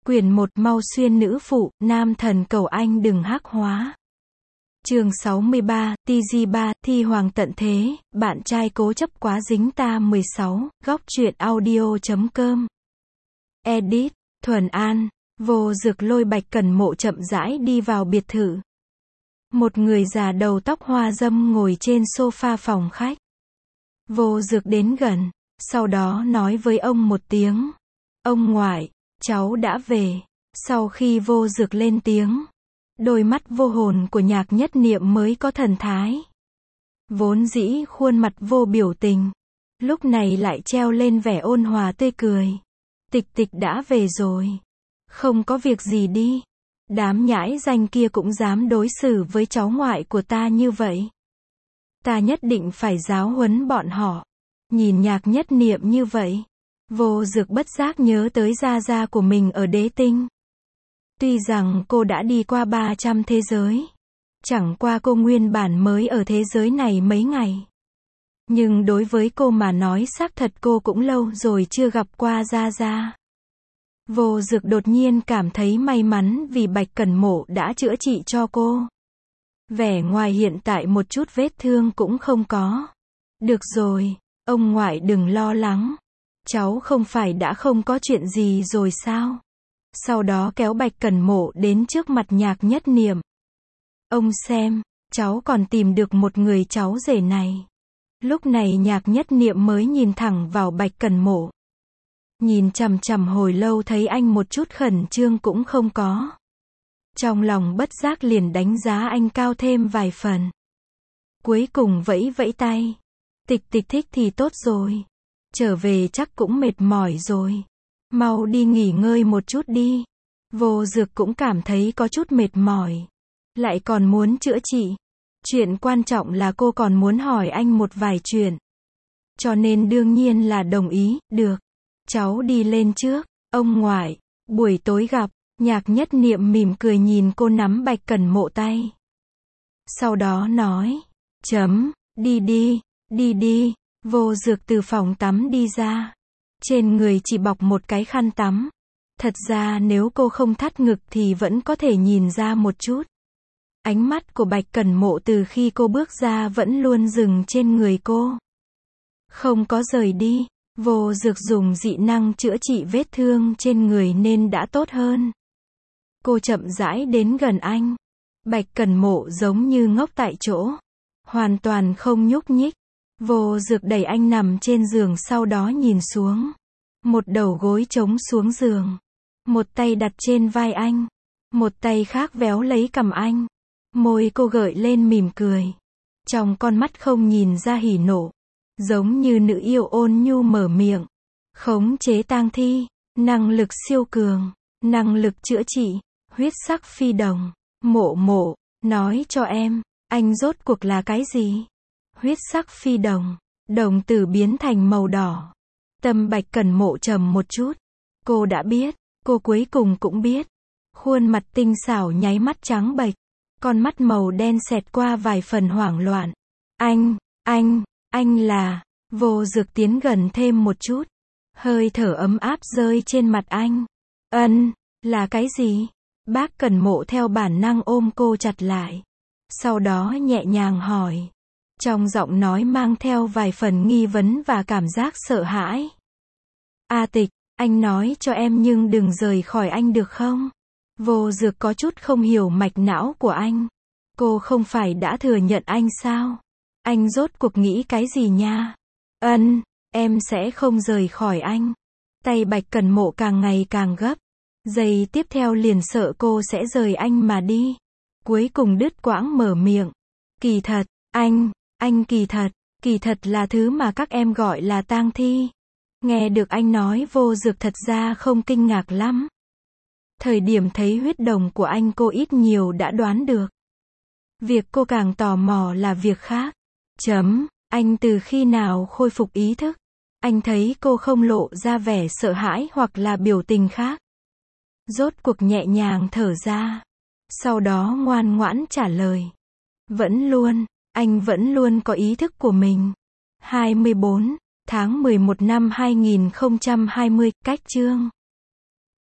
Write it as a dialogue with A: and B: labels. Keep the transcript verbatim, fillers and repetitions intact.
A: Quyển một Mau xuyên nữ phụ, nam thần cầu anh đừng hắc hóa. Chương sáu mươi ba, T G ba, thi hoàng tận thế, bạn trai cố chấp quá dính ta mười sáu, góc truyện audio chấm com. Edit, Thuần An, Vô Dực lôi Bạch Cẩn Mộ chậm rãi đi vào biệt thự. Một người già đầu tóc hoa râm ngồi trên sofa phòng khách. Vô Dực đến gần, sau đó nói với ông một tiếng. Ông ngoại, cháu đã về. Sau khi Vô Dực lên tiếng, đôi mắt vô hồn của Nhạc Nhất Niệm mới có thần thái. Vốn dĩ khuôn mặt vô biểu tình, lúc này lại treo lên vẻ ôn hòa tươi cười. Tịch tịch đã về rồi. Không có việc gì đi. Đám nhãi danh kia cũng dám đối xử với cháu ngoại của ta như vậy. Ta nhất định phải giáo huấn bọn họ. Nhìn Nhạc Nhất Niệm như vậy, Vô Dực bất giác nhớ tới gia gia của mình ở Đế Tinh. Tuy rằng cô đã đi qua ba trăm thế giới, chẳng qua cô nguyên bản mới ở thế giới này mấy ngày. Nhưng đối với cô mà nói xác thật cô cũng lâu rồi chưa gặp qua gia gia. Vô Dực đột nhiên cảm thấy may mắn vì Bạch Cẩn Mộ đã chữa trị cho cô. Vẻ ngoài hiện tại một chút vết thương cũng không có. Được rồi, ông ngoại đừng lo lắng. Cháu không phải đã không có chuyện gì rồi sao? Sau đó kéo Bạch Cẩn Mộ đến trước mặt Nhạc Nhất Niệm. Ông xem, cháu còn tìm được một người cháu rể này. Lúc này Nhạc Nhất Niệm mới nhìn thẳng vào Bạch Cẩn Mộ. Nhìn chằm chằm hồi lâu thấy anh một chút khẩn trương cũng không có. Trong lòng bất giác liền đánh giá anh cao thêm vài phần. Cuối cùng vẫy vẫy tay. Tịch tịch thích thì tốt rồi. Trở về chắc cũng mệt mỏi rồi. Mau đi nghỉ ngơi một chút đi. Vô Dực cũng cảm thấy có chút mệt mỏi. Lại còn muốn chữa trị. Chuyện quan trọng là cô còn muốn hỏi anh một vài chuyện. Cho nên đương nhiên là đồng ý, được. Cháu đi lên trước, ông ngoại, buổi tối gặp. Nhạc Nhất Niệm mỉm cười nhìn cô nắm Bạch Cẩn Mộ tay. Sau đó nói, chấm, đi đi, đi đi. Vô Dực từ phòng tắm đi ra. Trên người chỉ bọc một cái khăn tắm. Thật ra nếu cô không thắt ngực thì vẫn có thể nhìn ra một chút. Ánh mắt của Bạch Cẩn Mộ từ khi cô bước ra vẫn luôn dừng trên người cô. Không có rời đi. Vô Dực dùng dị năng chữa trị vết thương trên người nên đã tốt hơn. Cô chậm rãi đến gần anh. Bạch Cẩn Mộ giống như ngốc tại chỗ. Hoàn toàn không nhúc nhích. Vô Dực đẩy anh nằm trên giường sau đó nhìn xuống. Một đầu gối chống xuống giường. Một tay đặt trên vai anh. Một tay khác véo lấy cằm anh. Môi cô gợi lên mỉm cười. Trong con mắt không nhìn ra hỉ nộ. Giống như nữ yêu ôn nhu mở miệng. Khống chế tang thi. Năng lực siêu cường. Năng lực chữa trị. Huyết sắc phi đồng. Mộ mộ, nói cho em, anh rốt cuộc là cái gì? Huyết sắc phi đồng. Đồng tử biến thành màu đỏ. Tâm Bạch Cẩn Mộ trầm một chút. Cô đã biết. Cô cuối cùng cũng biết. Khuôn mặt tinh xảo nháy mắt trắng bệch. Con mắt màu đen xẹt qua vài phần hoảng loạn. Anh, anh, anh là... Vô Dực tiến gần thêm một chút. Hơi thở ấm áp rơi trên mặt anh. Ân, là cái gì? Bác Cẩn Mộ theo bản năng ôm cô chặt lại. Sau đó nhẹ nhàng hỏi. Trong giọng nói mang theo vài phần nghi vấn và cảm giác sợ hãi. A Tịch, anh nói cho em nhưng đừng rời khỏi anh được không? Vô Dực có chút không hiểu mạch não của anh. Cô không phải đã thừa nhận anh sao? Anh rốt cuộc nghĩ cái gì nha? Ân, em sẽ không rời khỏi anh. Tay Bạch Cẩn Mộ càng ngày càng gấp. Giây tiếp theo liền sợ cô sẽ rời anh mà đi. Cuối cùng đứt quãng mở miệng. Kỳ thật, anh, anh kỳ thật, kỳ thật là thứ mà các em gọi là tang thi. Nghe được anh nói Vô Dực thật ra không kinh ngạc lắm. Thời điểm thấy huyết đồng của anh cô ít nhiều đã đoán được. Việc cô càng tò mò là việc khác. Chấm, anh từ khi nào khôi phục ý thức? Anh thấy cô không lộ ra vẻ sợ hãi hoặc là biểu tình khác. Rốt cuộc nhẹ nhàng thở ra. Sau đó ngoan ngoãn trả lời. Vẫn luôn, anh vẫn luôn có ý thức của mình. hai mươi bốn tháng mười một năm hai nghìn không trăm hai mươi, cách chương